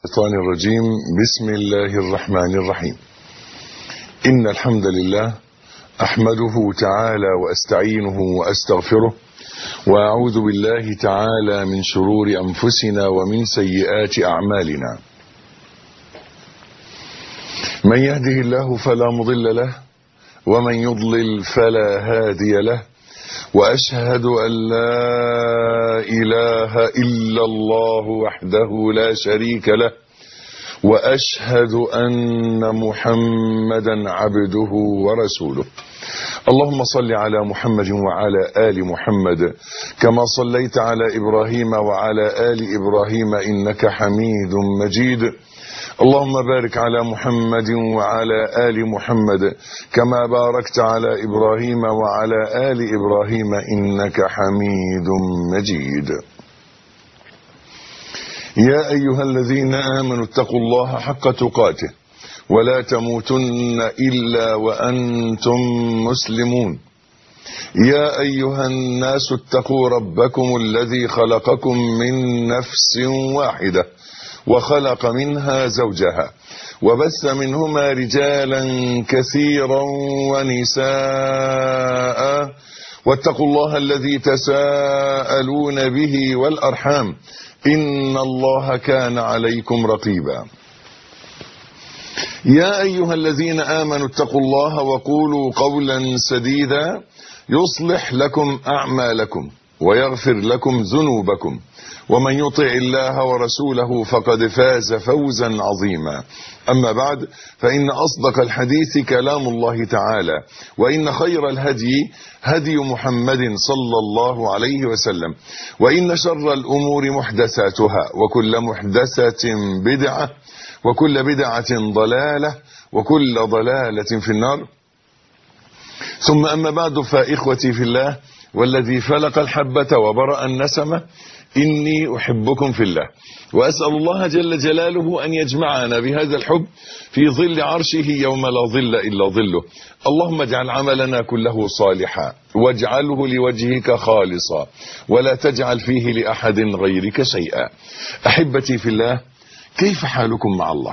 الشيطان الرجيم. بسم الله الرحمن الرحيم. إن الحمد لله أحمده تعالى وأستعينه وأستغفره، وأعوذ بالله تعالى من شرور أنفسنا ومن سيئات أعمالنا. من يهده الله فلا مضل له، ومن يضلل فلا هادي له، وأشهد أن لا إله إلا الله وحده لا شريك له، وأشهد أن محمدا عبده ورسوله. اللهم صل على محمد وعلى آل محمد كما صليت على إبراهيم وعلى آل إبراهيم إنك حميد مجيد. اللهم بارك على محمد وعلى آل محمد كما باركت على إبراهيم وعلى آل إبراهيم إنك حميد مجيد. يا أيها الذين آمنوا اتقوا الله حق تقاته ولا تموتن إلا وأنتم مسلمون. يا أيها الناس اتقوا ربكم الذي خلقكم من نفس واحدة وخلق منها زوجها وبث منهما رجالا كثيرا ونساء، واتقوا الله الذي تساءلون به والأرحام إن الله كان عليكم رقيبا. يا أيها الذين آمنوا اتقوا الله وقولوا قولا سديدا يصلح لكم أعمالكم ويغفر لكم ذنوبكم، ومن يطع الله ورسوله فقد فاز فوزا عظيما. أما بعد، فإن أصدق الحديث كلام الله تعالى، وإن خير الهدي هدي محمد صلى الله عليه وسلم، وإن شر الأمور محدثاتها، وكل محدثة بدعة، وكل بدعة ضلالة، وكل ضلالة في النار. ثم أما بعد، فإخوتي في الله والذي فلق الحبة وبرأ النسمة، إني أحبكم في الله، وأسأل الله جل جلاله أن يجمعنا بهذا الحب في ظل عرشه يوم لا ظل إلا ظله. اللهم اجعل عملنا كله صالحا، واجعله لوجهك خالصا، ولا تجعل فيه لأحد غيرك شيئا. أحبتي في الله، كيف حالكم مع الله؟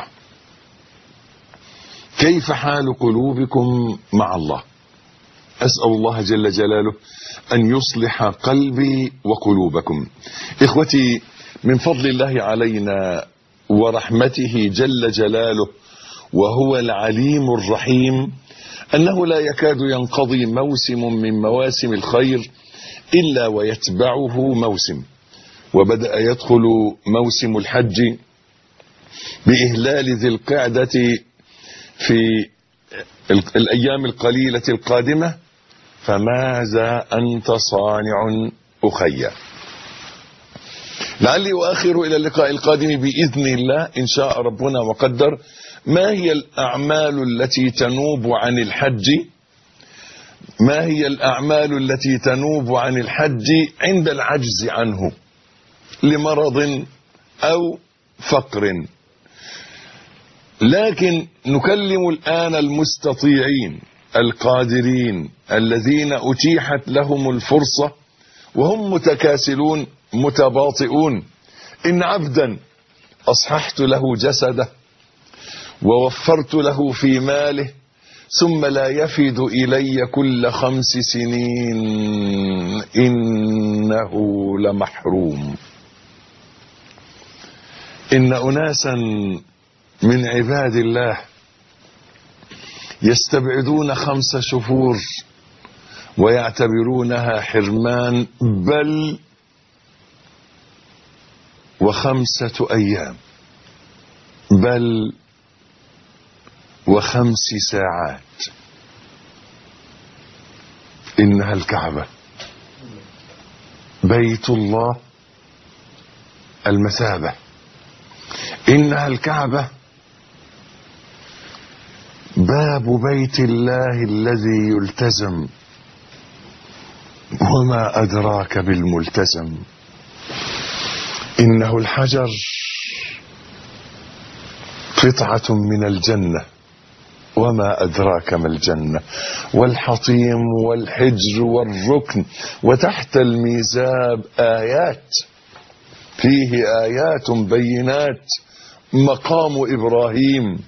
كيف حال قلوبكم مع الله؟ أسأل الله جل جلاله أن يصلح قلبي وقلوبكم. إخوتي، من فضل الله علينا ورحمته جل جلاله وهو العليم الرحيم أنه لا يكاد ينقضي موسم من مواسم الخير إلا ويتبعه موسم. وبدأ يدخل موسم الحج بإهلال ذي القعدة في الأيام القليلة القادمة، فماذا أنت صانع أخي؟ لعلي أؤخر إلى اللقاء القادم بإذن الله إن شاء ربنا وقدر ما هي الأعمال التي تنوب عن الحج، ما هي الأعمال التي تنوب عن الحج عند العجز عنه لمرض أو فقر. لكن نكلم الآن المستطيعين القادرين الذين أتيحت لهم الفرصة وهم متكاسلون متباطئون. إن عبدا أصححت له جسده ووفرت له في ماله ثم لا يفد إلي كل 5 سنين إنه لمحروم. إن أناسا من عباد الله يستبعدون 5 شهور ويعتبرونها حرمان، بل و5 أيام، بل و5 ساعات. إنها الكعبة، بيت الله المثابة. إنها الكعبة، باب بيت الله الذي يلتزم، وما أدراك بالملتزم. إنه الحجر، قطعة من الجنة، وما أدراك ما الجنة. والحطيم والحجر والركن، وتحت الميزاب آيات، فيه آيات بينات مقام إبراهيم،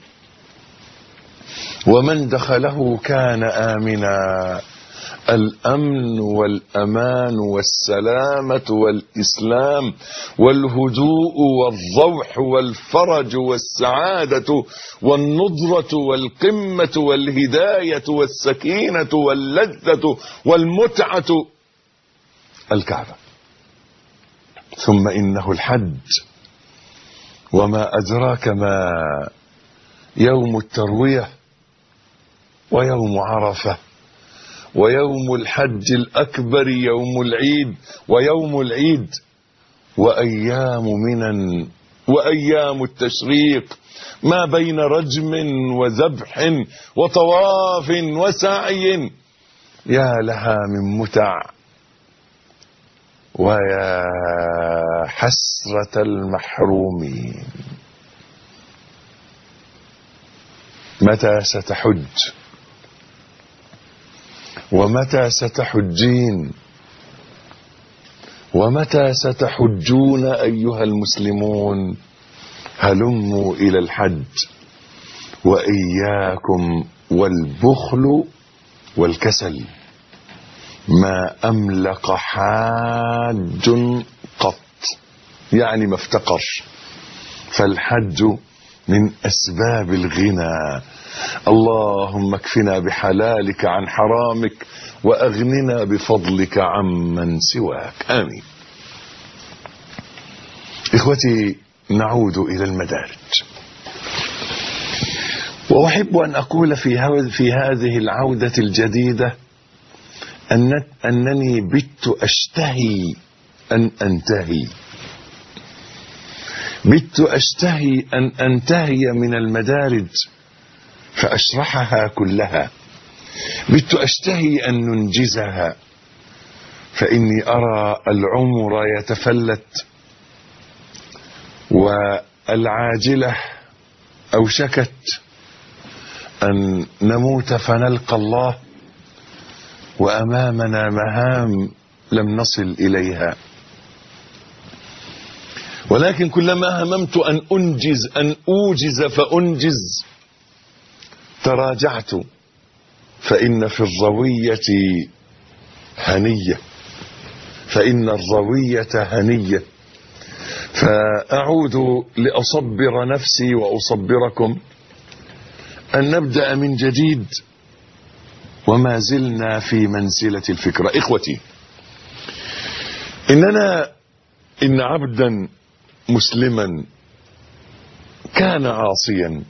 ومن دخله كان آمنا. الأمن والأمان والسلامة والإسلام والهدوء والضوح والفرج والسعادة والنضرة والقمة والهداية والسكينة واللذة والمتعة الكعبة. ثم إنه الحج، وما أدراك ما يوم التروية ويوم عرفة ويوم الحج الأكبر يوم العيد ويوم العيد وأيام منن وأيام التشريق، ما بين رجم وذبح وطواف وسعي، يا لها من متع ويا حسرة المحرومين. متى ستحج ومتى ستحجين ومتى ستحجون أيها المسلمون؟ هلموا إلى الحج، وإياكم والبخل والكسل. ما أملق حاج قط، يعني ما افتقر. فالحج من أسباب الغنى. اللهم اكفنا بحلالك عن حرامك، وأغننا بفضلك عمن سواك. آمين. إخوتي، نعود إلى المدارج، وأحب أن أقول في هذه العودة الجديدة أنني بت أشتهي أن أنتهي، بت أشتهي أن أنتهي من المدارج فأشرحها كلها. بت أشتهي أن ننجزها، فإني أرى العمر يتفلت، والعاجلة أوشكت أن نموت فنلقى الله، وأمامنا مهام لم نصل إليها. ولكن كلما هممت أن أوجز فأنجز تراجعت، فإن في الروية هنية، فإن الروية هنية. فأعود لأصبر نفسي وأصبركم أن نبدأ من جديد، وما زلنا في منزلة الفكرة. إخوتي، إن عبدا مسلما كان عاصيا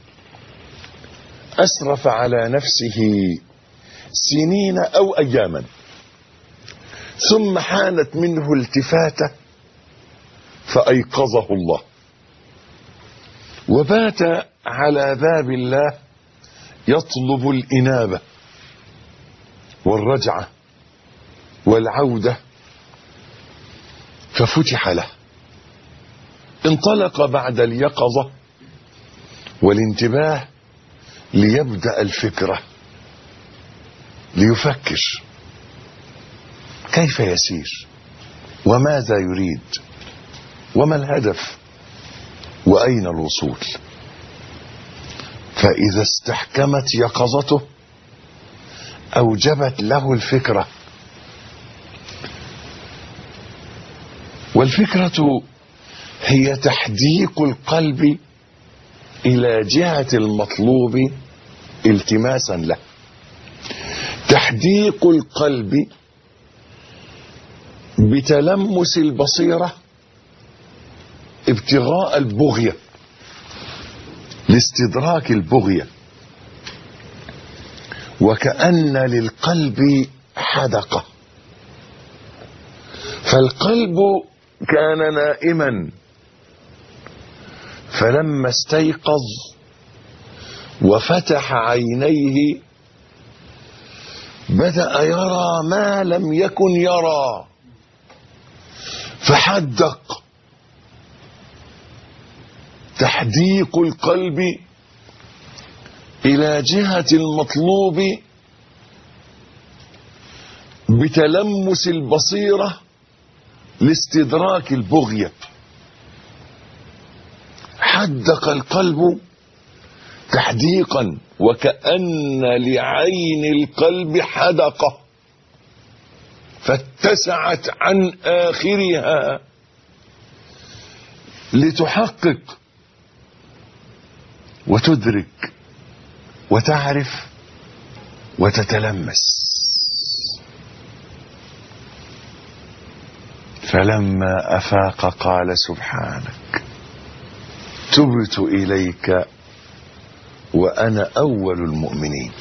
أسرف على نفسه سنين أو أياما، ثم حانت منه التفاتة فأيقظه الله، وبات على باب الله يطلب الإنابة والرجعة والعودة، ففتح له. انطلق بعد اليقظة والانتباه ليبدأ الفكرة، ليفكر كيف يسير، وماذا يريد، وما الهدف، وأين الوصول. فإذا استحكمت يقظته أوجبت له الفكرة، والفكرة هي تحديق القلب إلى جهة المطلوب التماسا له، تحديق القلب بتلمس البصيرة ابتغاء البغية، لاستدراك البغية. وكأن للقلب حدقة، فالقلب كان نائما، فلما استيقظ وفتح عينيه بدأ يرى ما لم يكن يرى، فحدق. تحديق القلب إلى جهة المطلوب بتلمس البصيرة لاستدراك البغية. حدق القلب تحديقا وكأن لعين القلب حدقة فاتسعت عن آخرها لتحقق وتدرك وتعرف وتتلمس. فلما أفاق قال سبحانك تبت إليك وأنا أول المؤمنين.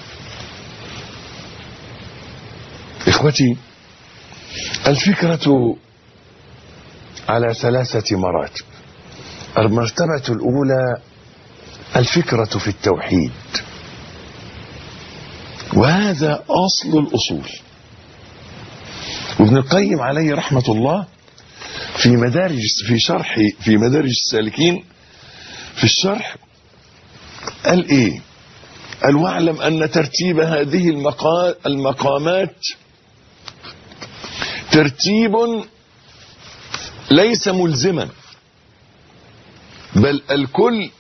إخوتي، الفكرة على 3 مراتب. المرتبة الأولى الفكرة في التوحيد، وهذا أصل الأصول. وابن القيم عليه رحمة الله في مدارج السالكين في الشرح قال ايه؟ قال واعلم ان ترتيب هذه المقامات ترتيب ليس ملزما، بل الكل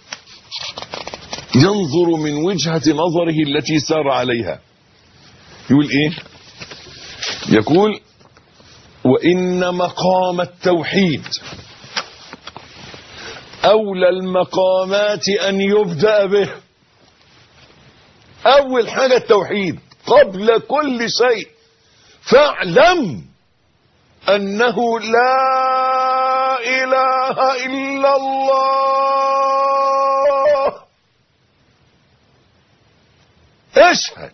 ينظر من وجهة نظره التي سار عليها. يقول ايه؟ يقول وإن مقام التوحيد أولى المقامات أن يبدأ به. أول حاجة التوحيد قبل كل شيء. فاعلم أنه لا إله إلا الله. اشهد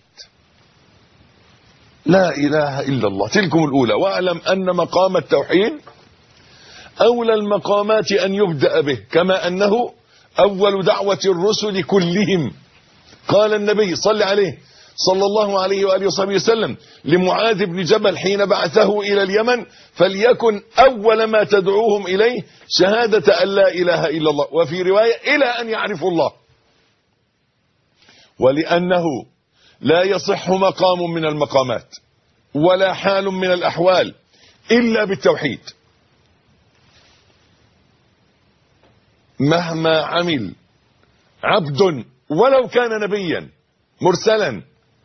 لا إله إلا الله. تلكم الأولى. واعلم أن مقام التوحيد أولى المقامات أن يبدأ به، كما أنه أول دعوة الرسل كلهم. قال النبي صلى عليه صلى الله عليه وآله وصحبه وسلم لمعاذ بن جبل حين بعثه إلى اليمن فليكن أول ما تدعوهم إليه شهادة أن لا إله إلا الله، وفي رواية إلى أن يعرفوا الله. ولأنه لا يصح مقام من المقامات ولا حال من الأحوال إلا بالتوحيد، مهما عمل عبد ولو كان نبيا مرسلا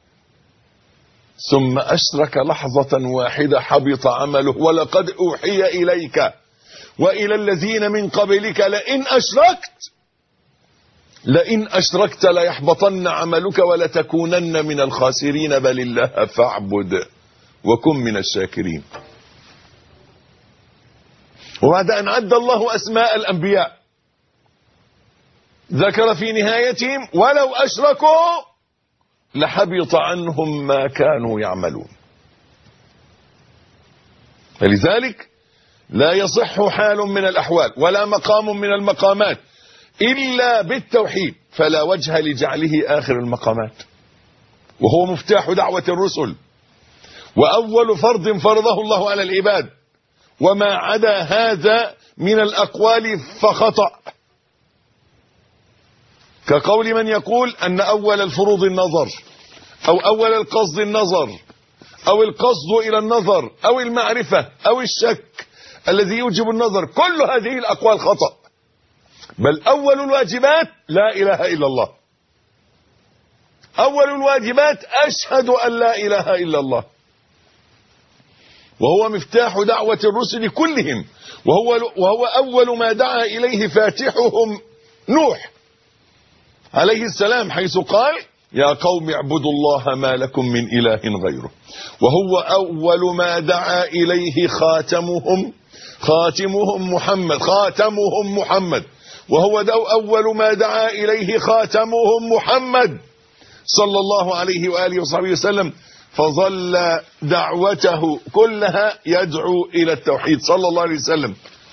ثم أشرك لحظة واحدة حبط عمله. ولقد أوحي إليك وإلى الذين من قبلك لئن أشركت ليحبطن عملك ولتكونن من الخاسرين بل الله فاعبد وكن من الشاكرين. وبعد أن عد الله أسماء الأنبياء ذكر في نهايتهم ولو أشركوا لحبط عنهم ما كانوا يعملون. فلذلك لا يصح حال من الأحوال ولا مقام من المقامات إلا بالتوحيد، فلا وجه لجعله آخر المقامات، وهو مفتاح دعوة الرسل وأول فرض فرضه الله على العباد، وما عدا هذا من الأقوال فخطأ، كقول من يقول أن أول الفروض النظر أو أول القصد النظر أو القصد إلى النظر أو المعرفة أو الشك الذي يوجب النظر. كل هذه الأقوال خطأ، بل أول الواجبات لا إله إلا الله. أول الواجبات أشهد أن لا إله إلا الله، وهو مفتاح دعوة الرسل كلهم، وهو أول ما دعا إليه فاتحهم نوح عليه السلام، حيث قال يا قوم اعبدوا الله ما لكم من إله غيره. وهو أول ما دعا إليه خاتمهم محمد، وهو أول ما دعا إليه خاتمهم محمد صلى الله عليه وآله وصحبه وسلم، فظل دعوته كلها يدعو إلى التوحيد صلى الله عليه وسلم.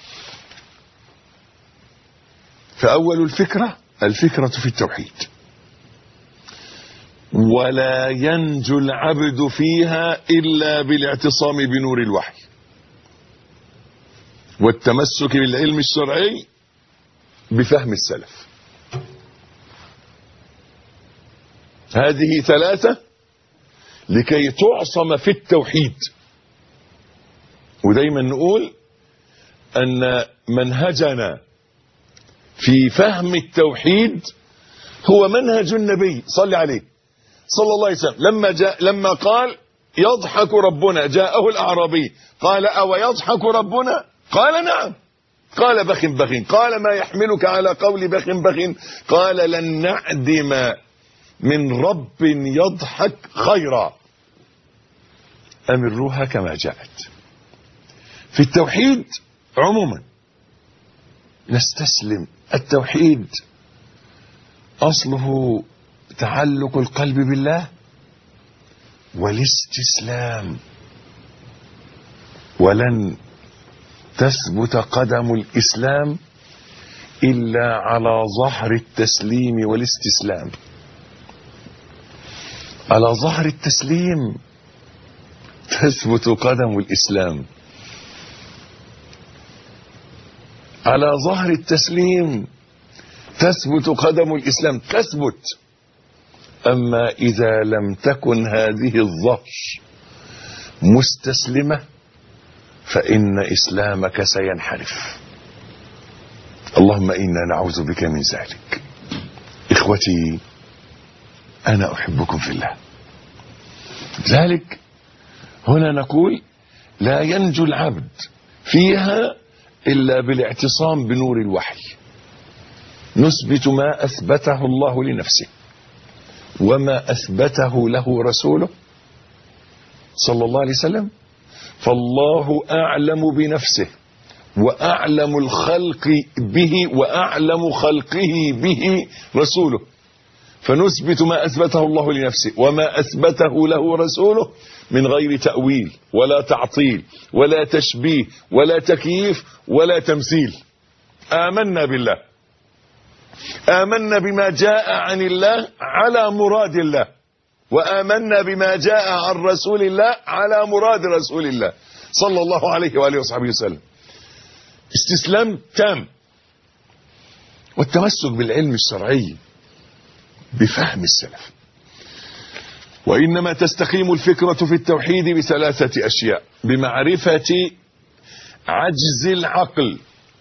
فأول الفكرة في التوحيد، ولا ينجو العبد فيها إلا بالاعتصام بنور الوحي والتمسك بالعلم الشرعي بفهم السلف. هذه 3 لكي تعصم في التوحيد. ودايما نقول أن منهجنا في فهم التوحيد هو منهج النبي صلى عليه صلى الله عليه وسلم. لما قال يضحك ربنا، جاءه الأعرابي قال أو يضحك ربنا؟ قال نعم. قال بخ بخ. قال ما يحملك على قول بخ بخ؟ قال لن نعدم من رب يضحك خيرا. أمروها كما جاءت. في التوحيد عموما نستسلم. التوحيد أصله تعلق القلب بالله والاستسلام، ولن تثبت قدم الإسلام إلا على ظهر التسليم والاستسلام. على ظهر التسليم تثبت قدم الإسلام، على ظهر التسليم تثبت قدم الإسلام، تثبت. أما إذا لم تكن هذه الظهر مستسلمة فإن إسلامك سينحرف. اللهم إنا نعوذ بك من ذلك. إخوتي أنا أحبكم في الله. ذلك هنا نقول لا ينجو العبد فيها إلا بالاعتصام بنور الوحي. نثبت ما أثبته الله لنفسه وما أثبته له رسوله صلى الله عليه وسلم، فالله أعلم بنفسه وأعلم الخلق به وأعلم خلقه به رسوله، فنثبت ما أثبته الله لنفسه وما أثبته له رسوله من غير تأويل ولا تعطيل ولا تشبيه ولا تكييف ولا تمثيل. آمنا بالله، آمنا بما جاء عن الله على مراد الله، وآمنا بما جاء عن رسول الله على مراد رسول الله صلى الله عليه وآله وصحبه وسلم. استسلام تام، والتمسك بالعلم الشرعي بفهم السلف. وإنما تستقيم الفكرة في التوحيد بثلاثة أشياء: بمعرفة عجز العقل،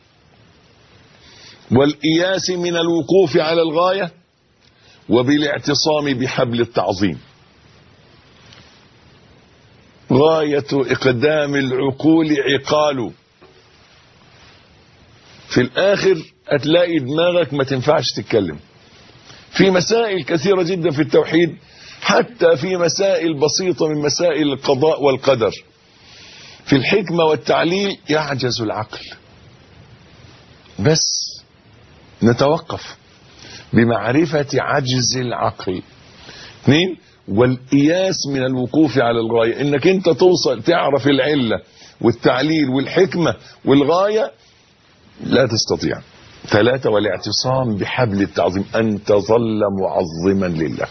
والإياس من الوقوف على الغاية، وبالاعتصام بحبل التعظيم. غاية إقدام العقول عقال، في الآخر هتلاقي دماغك ما تنفعش تتكلم في مسائل كثيرة جدا في التوحيد، حتى في مسائل بسيطة من مسائل القضاء والقدر. في الحكمة والتعليل يعجز العقل. بس نتوقف بمعرفة عجز العقل. 2، والإياس من الوقوف على الغاية، انك انت توصل تعرف العلة والتعليل والحكمة والغاية لا تستطيع. 3، والاعتصام بحبل التعظيم، ان تظل معظما لله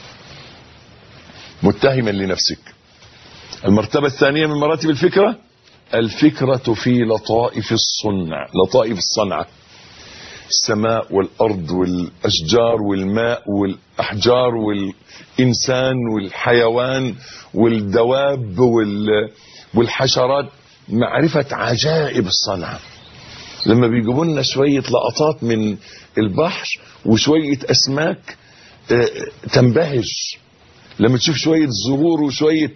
متهما لنفسك. المرتبة الثانية من مراتب الفكرة، الفكرة في لطائف الصنع، لطائف الصنعة، السماء والأرض والأشجار والماء والأحجار والإنسان والحيوان والدواب والحشرات، معرفة عجائب الصنعة. لما بيجيبوا لنا شوية لقطات من البحر وشوية أسماك تنبهج، لما تشوف شوية زهور وشوية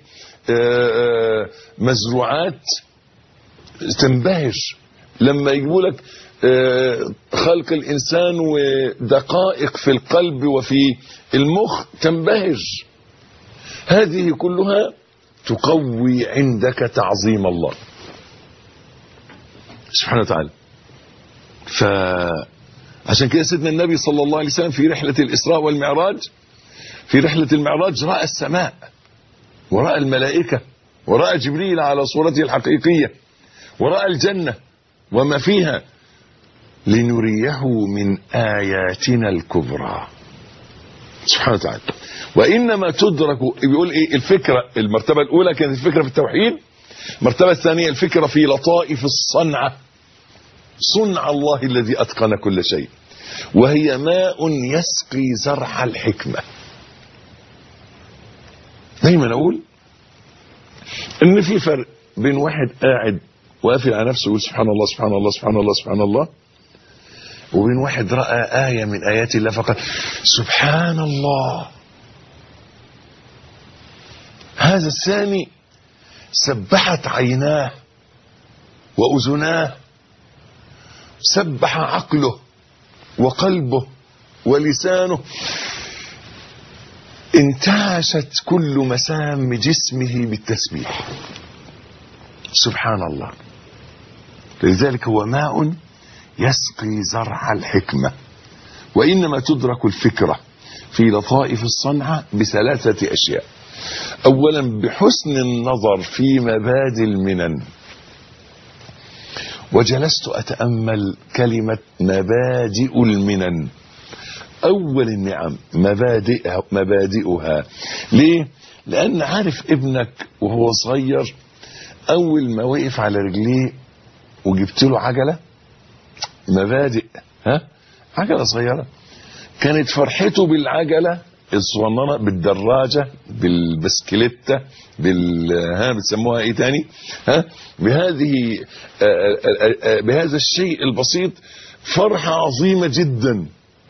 مزروعات تنبهج، لما يجيبوا لك خلق الإنسان ودقائق في القلب وفي المخ تنبهج. هذه كلها تقوي عندك تعظيم الله سبحانه وتعالى. فعشان كده سيدنا النبي صلى الله عليه وسلم في رحلة الإسراء والمعراج، في رحلة المعراج رأى السماء ورأى الملائكة ورأى جبريل على صورته الحقيقية ورأى الجنة وما فيها، لنريه من آياتنا الكبرى سبحانه وتعالى. وإنما تدرك، بيقول إيه الفكرة؟ المرتبة الأولى كانت الفكرة في التوحيد، المرتبة الثانية الفكرة في لطائف الصنعة، صنع الله الذي أتقن كل شيء، وهي ماء يسقي زرع الحكمة. دايما أقول إن في فرق بين واحد قاعد وقافل على نفسه يقول سبحان الله سبحان الله سبحان الله سبحان الله، وبين واحد رأى آية من آيات الله فقال سبحان الله. هذا الثاني سبحت عيناه وأذناه، سبح عقله وقلبه ولسانه، انتعشت كل مسام جسمه بالتسبيح. سبحان الله. لذلك هو ماء يسقي زرع الحكمة. وإنما تدرك الفكرة في لطائف الصنعة بثلاثة أشياء. أولا بحسن النظر في مبادئ المنن. وجلست أتأمل كلمة مبادئ المنن، أول النعم مبادئها. ليه؟ لأن عارف ابنك وهو صغير أول ما وقف على رجليه وجبت له عجلة، مبادئ، عجلة صغيرة، كانت فرحته بالعجلة الصغننة، بالدراجة، بالبسكليتة، بتسموها ايه تاني، بهذا الشيء البسيط فرحة عظيمة جدا.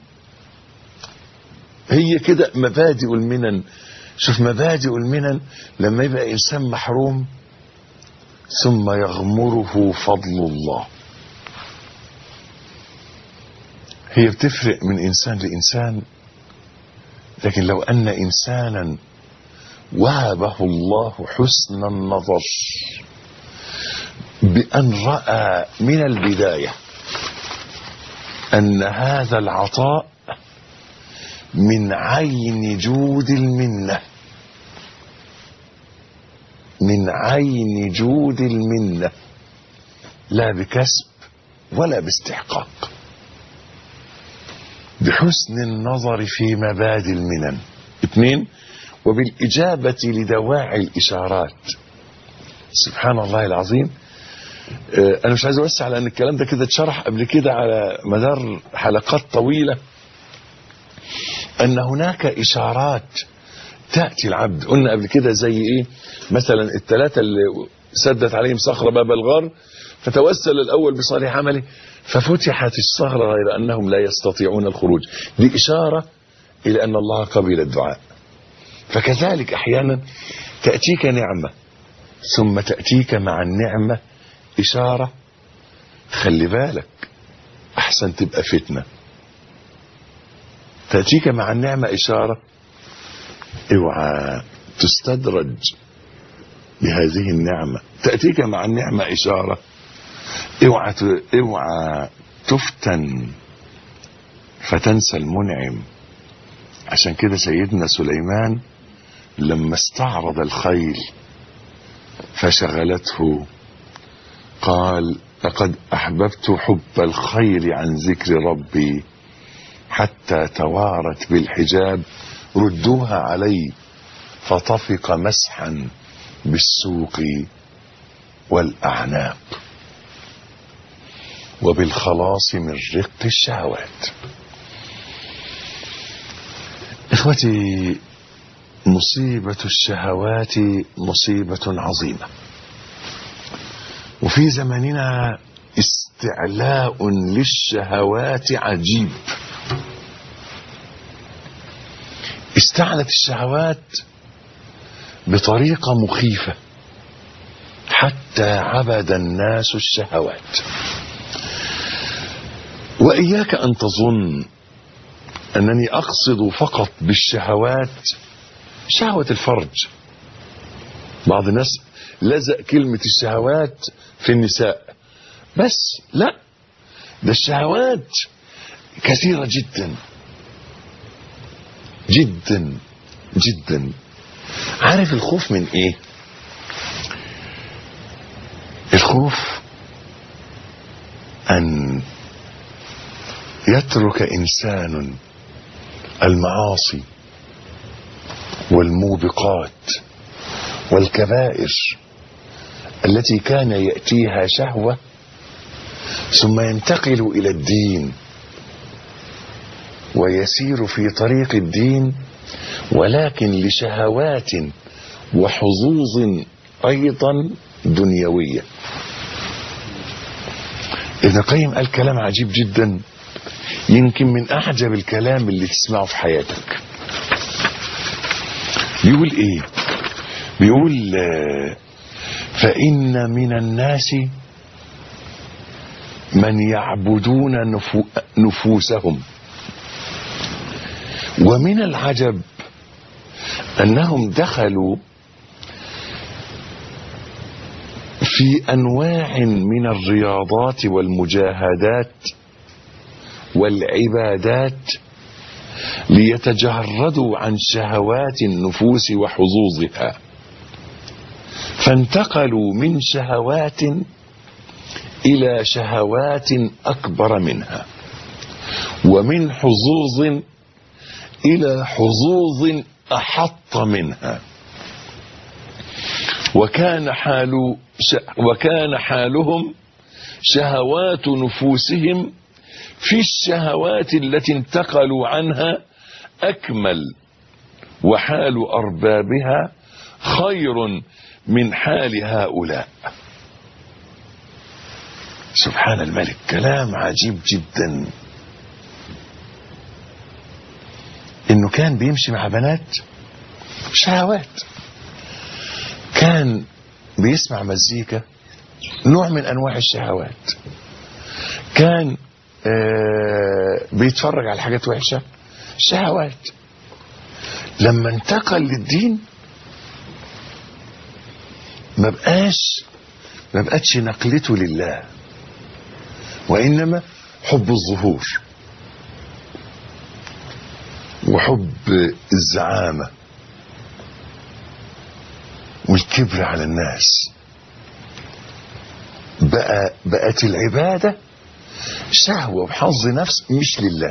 هي كده مبادئ المنن. شوف مبادئ المنن لما يبقى إنسان محروم ثم يغمره فضل الله، هي بتفرق من إنسان لإنسان. لكن لو أن إنسانا وهبه الله حسن النظر بأن رأى من البداية أن هذا العطاء من عين جود المنة، من عين جود المنة، لا بكسب ولا باستحقاق، بحسن النظر في مبادئ المنن. 2 وبالإجابة لدواعي الإشارات. سبحان الله العظيم. أنا مش عايز أوسع لأن الكلام ده كده اتشرح قبل كده على مدار حلقات طويلة، أن هناك إشارات تأتي العبد. قلنا قبل كده زي إيه؟ مثلا 3 اللي سدت عليهم صخرة باب الغار، فتوسل الأول بصالح عمله ففتحت الصخرة غير أنهم لا يستطيعون الخروج. دي إشارة إلى أن الله قبل الدعاء. فكذلك أحيانا تأتيك نعمة ثم تأتيك مع النعمة إشارة، خلي بالك أحسن تبقى فتنة. تأتيك مع النعمة إشارة، اوعى تستدرج بهذه النعمة. تأتيك مع النعمة إشارة، اوعى تفتن فتنسى المنعم. عشان كده سيدنا سليمان لما استعرض الخيل فشغلته قال لقد أحببت حب الخير عن ذكر ربي حتى توارت بالحجاب ردوها علي فطفق مسحا بالسوق والأعناق وبالخلاص من رق الشهوات. إخوتي، مصيبة الشهوات مصيبة عظيمة، وفي زماننا استعلاء للشهوات عجيب. استعلت الشهوات بطريقة مخيفة حتى عبد الناس الشهوات. وإياك أن تظن أنني أقصد فقط بالشهوات شهوة الفرج. بعض الناس لزق كلمة الشهوات في النساء بس، لا، ده الشهوات كثيرة جدا جدا جدا. عارف الخوف من ايه؟ الخوف ان يترك انسان المعاصي والموبقات والكبائر التي كان يأتيها شهوة ثم ينتقل إلى الدين ويسير في طريق الدين، ولكن لشهوات وحظوظ أيضا دنيوية. ابن القيم قال كلام عجيب جدا يمكن من أعجب الكلام اللي تسمعه في حياتك. بيقول إيه؟ بيقول فإن من الناس من يعبدون نفوسهم، ومن العجب أنهم دخلوا في أنواع من الرياضات والمجاهدات والعبادات ليتجردوا عن شهوات النفوس وحظوظها، فانتقلوا من شهوات إلى شهوات أكبر منها، ومن حظوظ إلى حظوظ أحط منها، وكان حالهم شهوات نفوسهم في الشهوات التي انتقلوا عنها أكمل، وحال أربابها خير من حال هؤلاء. سبحان الملك، كلام عجيب جدا. انه كان بيمشي مع بنات شهوات، كان بيسمع مزيكا نوع من انواع الشهوات، كان بيتفرج على حاجات وحشة شهوات. لما انتقل للدين ما بقتش نقلته لله، وإنما حب الظهور وحب الزعامة والكبر على الناس. بقت العبادة شهوة وحظ نفس مش لله.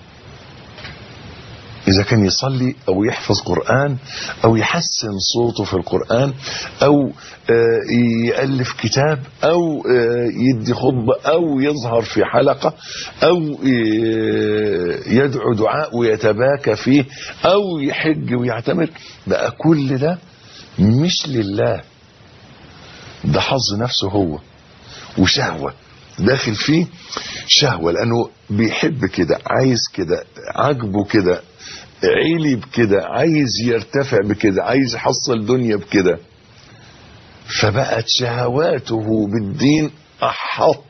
إذا كان يصلي أو يحفظ قرآن أو يحسن صوته في القرآن أو يألف كتاب أو يدي خطبة أو يظهر في حلقة أو يدعو دعاء ويتباكى فيه أو يحج ويعتمر، بقى كل ده مش لله، ده حظ نفسه هو وشهوة داخل فيه، شهوة لأنه بيحب كده، عايز كده، عجبه كده، عيلي بكده، عايز يرتفع بكده، عايز يحصل دنيا بكده، فبقت شهواته بالدين أحط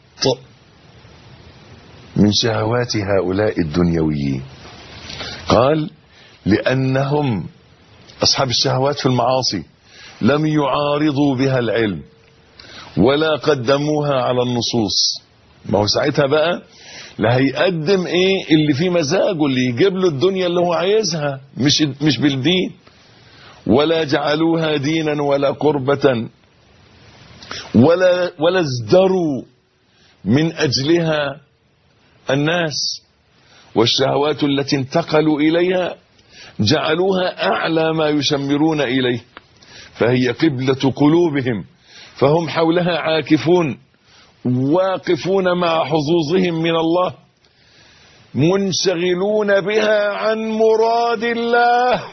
من شهوات هؤلاء الدنيويين. قال لأنهم أصحاب الشهوات في المعاصي لم يعارضوا بها العلم ولا قدموها على النصوص. ما هو ساعتها بقى لا هيقدم ايه اللي فيه مزاجه، اللي يجيب له الدنيا اللي هو عايزها، مش بالدين. ولا جعلوها دينا ولا قربة ولا ازدروا من أجلها الناس، والشهوات التي انتقلوا إليها جعلوها أعلى ما يشمرون إليه، فهي قبلة قلوبهم، فهم حولها عاكفون واقفون مع حظوظهم من الله، منشغلون بها عن مراد الله.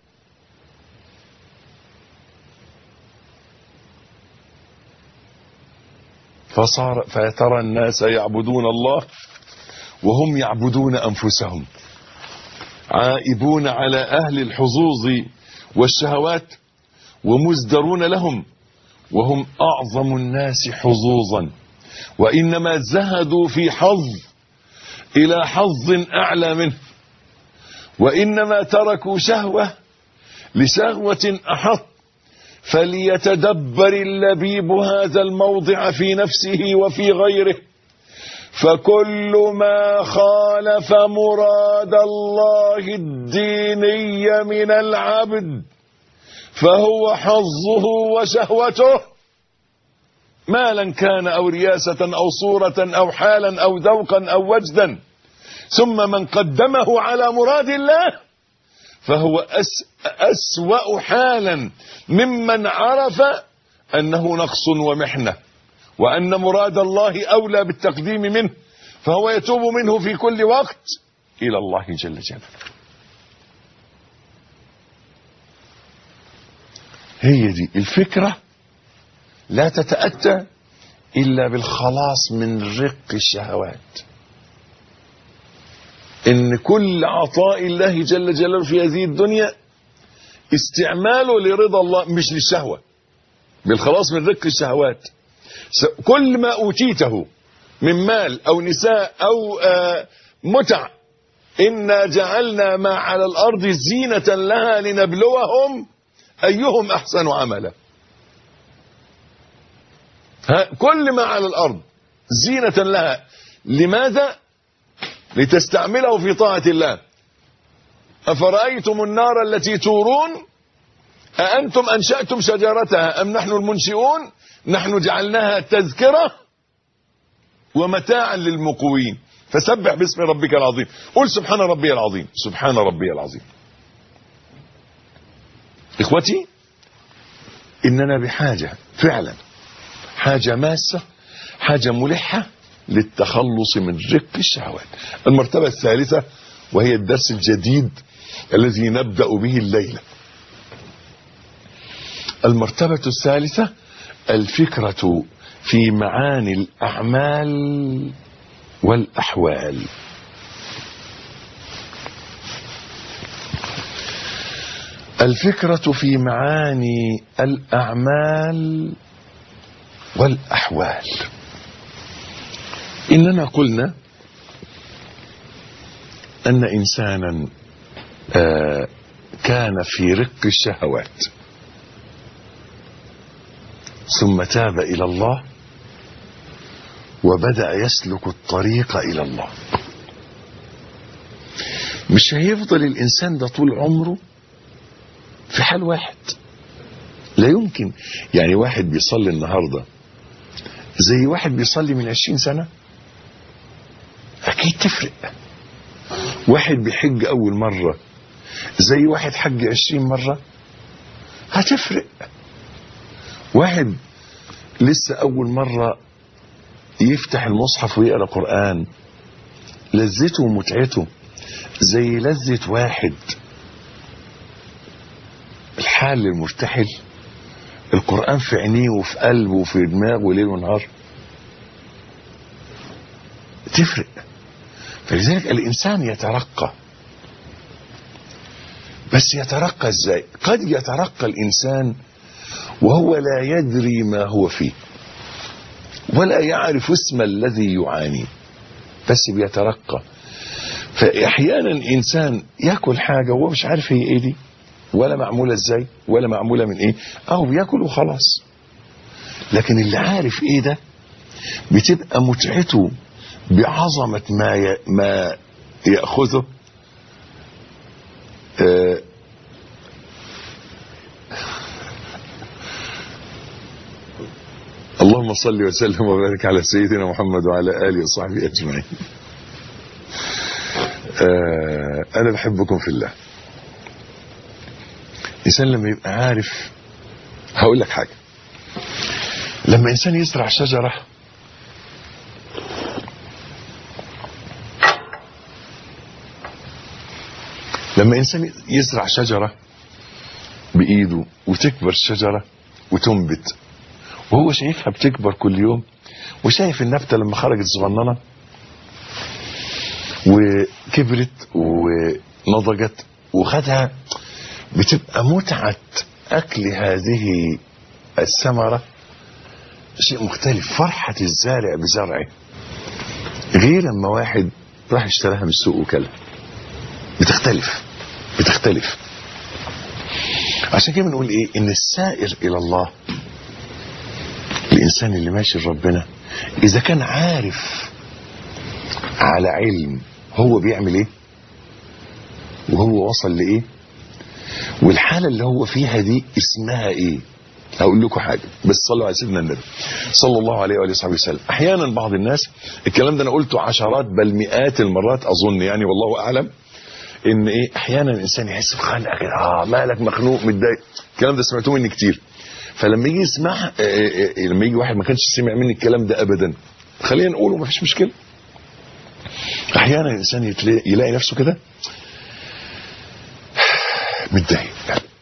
فترى الناس يعبدون الله وهم يعبدون أنفسهم، عائبون على أهل الحظوظ والشهوات ومزدرون لهم، وهم أعظم الناس حظوظا، وإنما زهدوا في حظ إلى حظ أعلى منه، وإنما تركوا شهوة لشهوة أحط. فليتدبر اللبيب هذا الموضع في نفسه وفي غيره، فكل ما خالف مراد الله الديني من العبد فهو حظه وشهوته، مالا كان أو رياسة أو صورة أو حالا أو ذوقا أو وجدا. ثم من قدمه على مراد الله فهو أسوأ حالا ممن عرف أنه نقص ومحنة، وأن مراد الله أولى بالتقديم منه، فهو يتوب منه في كل وقت إلى الله جل جلاله. هي دي الفكرة، لا تتأتى إلا بالخلاص من رق الشهوات. ان كل عطاء الله جل جلاله في هذه الدنيا استعماله لرضا الله مش للشهوة، بالخلاص من رق الشهوات. كل ما أوتيته من مال أو نساء أو متع، إنا جعلنا ما على الأرض زينة لها لنبلوهم أيهم أحسن عملا. كل ما على الأرض زينة لها، لماذا؟ لتستعمله في طاعة الله. أفرأيتم النار التي تورون أأنتم أنشأتم شجرتها أم نحن المنشئون نحن جعلناها تذكرة ومتاعا للمقوين فسبح باسم ربك العظيم. قل سبحان ربي العظيم، سبحان ربي العظيم. إخوتي، إننا بحاجة فعلا، حاجة ماسة، حاجة ملحة للتخلص من رق الشهوات. المرتبة الثالثة وهي الدرس الجديد الذي نبدأ به الليلة. المرتبة الثالثة الفكرة في معاني الأعمال والأحوال. الفكرة في معاني الأعمال والأحوال. إننا قلنا أن إنسانا كان في رق الشهوات ثم تاب إلى الله وبدأ يسلك الطريق إلى الله. مش هيفضل الإنسان ده طول عمره في حال واحد، لا يمكن. يعني واحد بيصلي النهاردة زي واحد بيصلي من 20 سنة؟ أكيد تفرق. واحد بيحج أول مرة زي واحد حج 20 مرة؟ هتفرق. واحد لسه أول مرة يفتح المصحف ويقرأ قرآن لذته ومتعته زي لذة واحد الحال المرتحل القرآن في عينيه وفي قلبه وفي دماغه ليل ونهار. تفرق. فلذلك الإنسان يترقى، بس يترقى ازاي؟ قد يترقى الإنسان وهو لا يدري ما هو فيه ولا يعرف اسم الذي يعاني، بس بيترقى. فأحيانا إنسان يأكل حاجة وهو مش عارف هي ايه دي ولا معمولة ازاي ولا معمولة من ايه، او بيأكل وخلاص. لكن اللي عارف ايه ده بتبقى متعته بعظمة ما يأخذه. اللهم صل وسلم وبارك على سيدنا محمد وعلى آله وصحبه أجمعين. أنا بحبكم في الله. إنسان لما يبقى عارف، هقول لك حاجة، لما إنسان يزرع شجرة بإيده وتكبر الشجرة وتنبت وهو شايفها بتكبر كل يوم، وشايف النبتة لما خرجت صغننة وكبرت ونضجت وخدها، بتبقى متعة أكل هذه الثمرة شيء مختلف. فرحة الزارع بزرعه غير لما واحد راح اشتراها من السوق وكلها. بتختلف. عشان كده بنقول ايه؟ ان السائر الى الله، الانسان اللي ماشي لربنا، اذا كان عارف على علم هو بيعمل ايه وهو وصل لايه والحالة اللي هو فيها دي اسمها ايه. هقول لكم حاجة، بس صلوا على سيدنا النبي صلى الله عليه وآله وصحبه وسلم. احيانا بعض الناس، الكلام ده انا قلته عشرات بل مئات المرات اظن يعني والله اعلم، ان ايه احيانا الانسان يحس بخنقه كده، مالك مخنوق متضايق. الكلام ده سمعتوه مني كتير. فلما يجي يسمع، لما يجي واحد ما كانش سمع مني الكلام ده ابدا، خلينا نقوله ما فيش مشكله. احيانا الانسان يلاقي نفسه كده متضايق،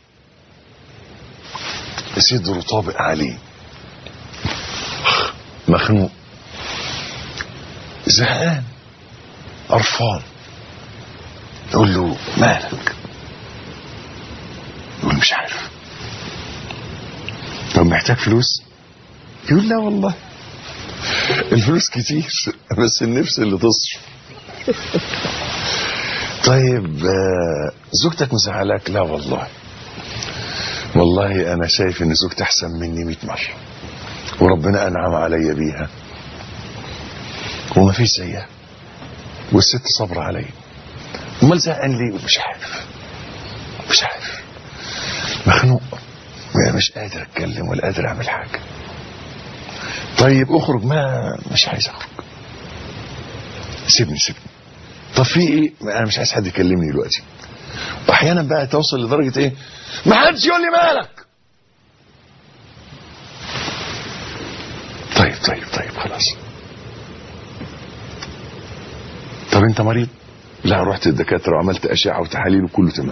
صدره طابق عليه، مخنوق، زهقان، قرفان، يقول له مالك؟ يقول مش عارف. طب محتاج فلوس؟ يقول لا والله الفلوس كتير بس النفس اللي تصرف. طيب زوجتك مزعلاك؟ لا والله انا شايف ان زوجتي احسن مني 100 مرة وربنا انعم علي بيها وما فيش زيها والست صبر علي. امال زهقان ليه؟ مش عارف مخنوق مش قادر اتكلم ولا قادر اعمل حاجة. طيب اخرج؟ مش عايز اخرج. سيبني. طب في ايه؟ انا مش عايز حد يكلمني دلوقتي. واحيانا بقى توصل لدرجة ايه؟ ما حدش يقول لي مالك. طيب خلاص. طب انت مريض؟ لا رحت الدكاترة وعملت اشعة وتحاليل وكله تمام.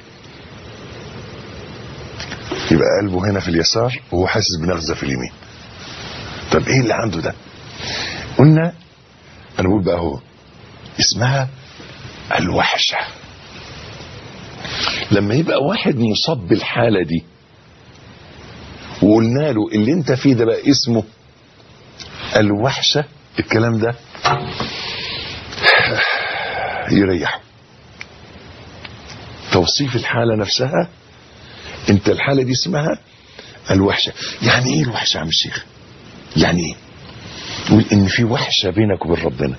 يبقى قلبه هنا في اليسار وهو حاسس بنغزة في اليمين. طب ايه اللي عنده ده؟ قلنا انا بقول بقى هو اسمها الوحشة. لما يبقى واحد مصاب بالحالة دي وقلنا له اللي انت فيه ده بقى اسمه الوحشة، الكلام ده يريحه. توصيف الحالة نفسها، انت الحالة دي اسمها الوحشة. يعني ايه الوحشة يا عم الشيخ؟ يعني ايه؟ يقول ان في وحشة بينك وبين ربنا.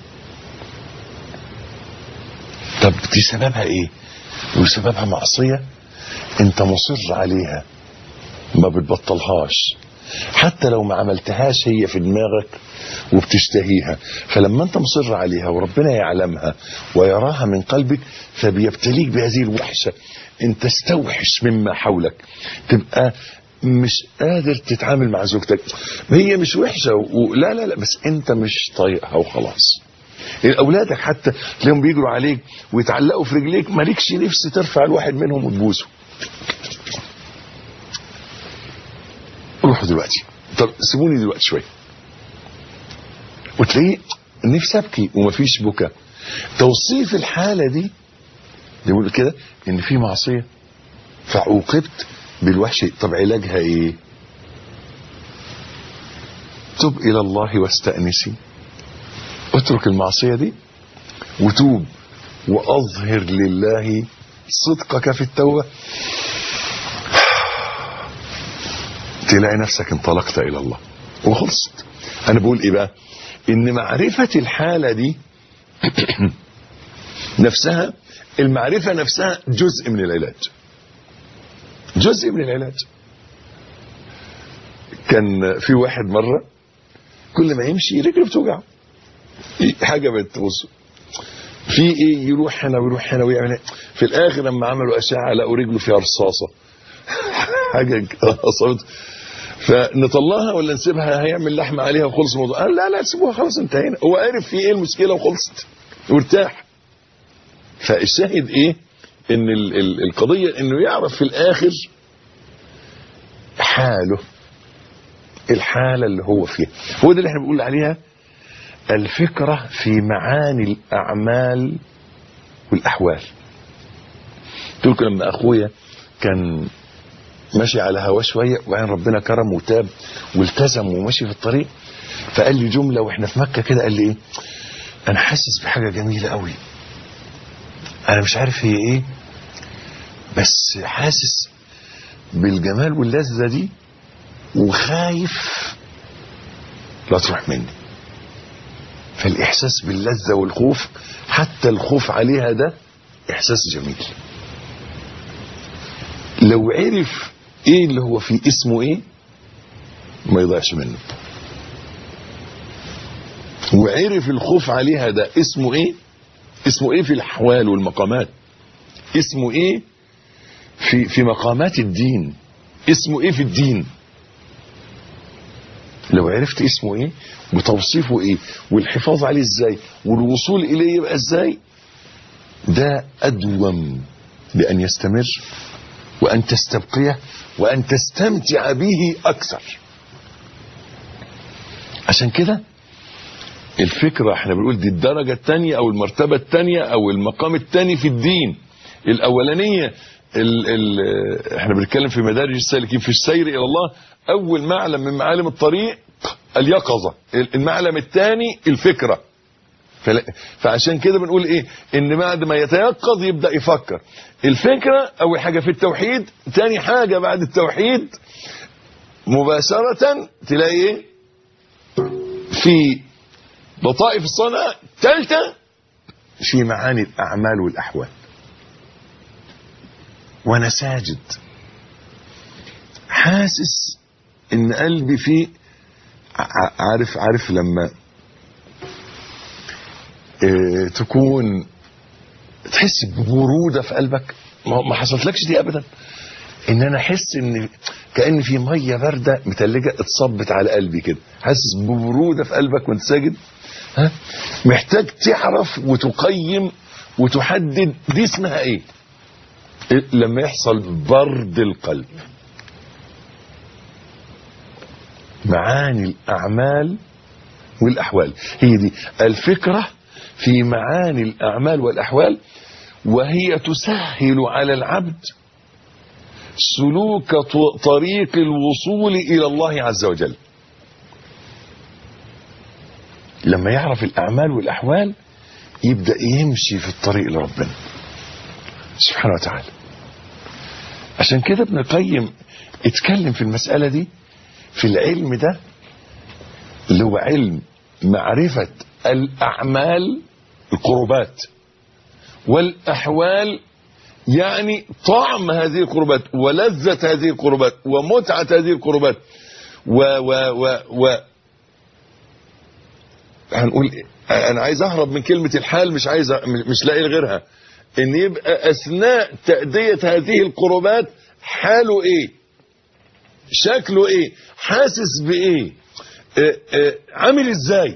طب دي سببها ايه؟ وسببها معصية انت مصر عليها ما بتبطلهاش، حتى لو ما عملتهاش هي في دماغك وبتشتهيها. فلما انت مصر عليها وربنا يعلمها ويراها من قلبك فبيبتليك بهذه الوحشة، انت استوحش مما حولك، تبقى مش قادر تتعامل مع زوجتك. هي مش وحشة لا بس انت مش طايقها وخلاص. اولادك حتى تلاقيهم بيجروا عليك ويتعلقوا في رجليك، مالكش نفس ترفع الواحد منهم وتبوسه. روحوا دلوقتي، طب سيبوني دلوقتي شويه، وتلاقيه نفسي ابكي ومفيش بكى. توصيف الحاله دي بيقول كده ان في معصيه فعوقبت بالوحش. طب علاجها ايه؟ تب الى الله واستأنسي، اترك المعصيه دي وتوب واظهر لله صدقك في التوبه، تلاقي نفسك انطلقت الى الله وخلصت. انا بقول ايه بقى؟ ان معرفة الحالة دي نفسها، المعرفة نفسها جزء من العلاج. كان في واحد مرة كل ما يمشي رجله بتوجعه، حاجة بتغصه، في ايه؟ يروح هنا ويروح هنا ويعمل. في الاخر لما عملوا اشعة لقوا رجله فيها رصاصة حاجة اصابته. فنطلعها ولا نسيبها؟ هيعمل لحمة عليها وخلص الموضوع. قال لا سيبوها خلاص انتهينا. هو عارف في ايه المشكلة وخلصت وارتاح. فالشاهد ايه؟ ان القضية انه يعرف في الاخر حاله، الحالة اللي هو فيها. هو ده اللي احنا بنقول عليها الفكرة في معاني الاعمال والاحوال. قلت لكم لما اخويا كان ماشي على هوا شوية وبعدين ربنا كرم وتاب والتزم وماشي في الطريق، فقال لي جملة واحنا في مكة كده، قال لي ايه؟ انا حاسس بحاجة جميلة قوي، انا مش عارف هي ايه بس حاسس بالجمال واللذة دي وخايف لا تروح مني. فالاحساس باللذة والخوف، حتى الخوف عليها ده احساس جميل. لو عرف ايه اللي هو فيه اسمه ايه ما يضيعش منه، وعرف الخوف عليها ده اسمه ايه، اسمه ايه في الاحوال والمقامات، اسمه ايه في مقامات الدين، اسمه ايه في الدين. لو عرفت اسمه ايه وتوصيفه ايه والحفاظ عليه ازاي والوصول اليه يبقى ازاي، ده ادوم بان يستمر وان تستبقيه وان تستمتع به اكثر. عشان كده الفكرة احنا بنقول دي الدرجة الثانية او المرتبة الثانية او المقام الثاني في الدين. الاولانية احنا بنتكلم في مدارج السالكين في السير الى الله، اول معلم من معالم الطريق اليقظة، المعلم الثاني الفكرة. فعشان كده بنقول ايه، ان بعد ما يتيقظ يبدأ يفكر. الفكرة اول حاجة في التوحيد، ثاني حاجة بعد التوحيد مباشرة تلاقي ايه في لطائف الصنعة، ثالثة في معاني الاعمال والاحوال. وانا ساجد حاسس ان قلبي فيه عارف لما تكون تحس ببرودة في قلبك، ما حصلتلكش دي ابدا، ان انا احس ان كأن في مية باردة متلجة اتصبت على قلبي كده، حاسس ببرودة في قلبك وانت ساجد. محتاج تعرف وتقيم وتحدد دي اسمها ايه لما يحصل برد القلب. معاني الاعمال والاحوال هي دي الفكرة في معاني الاعمال والاحوال، وهي تسهل على العبد سلوك طريق الوصول الى الله عز وجل. لما يعرف الاعمال والاحوال يبدأ يمشي في الطريق لربنا سبحانه وتعالى. عشان كده ابن القيم اتكلم في المسألة دي، في العلم ده اللي هو علم معرفة الأعمال القربات والأحوال، يعني طعم هذه القربات ولذة هذه القربات ومتعة هذه القربات هنقول انا عايز اهرب من كلمة الحال، مش لاقي غيرها، ان يبقى اثناء تأدية هذه القربات حاله ايه، شكله ايه، حاسس بايه، عامل ازاي.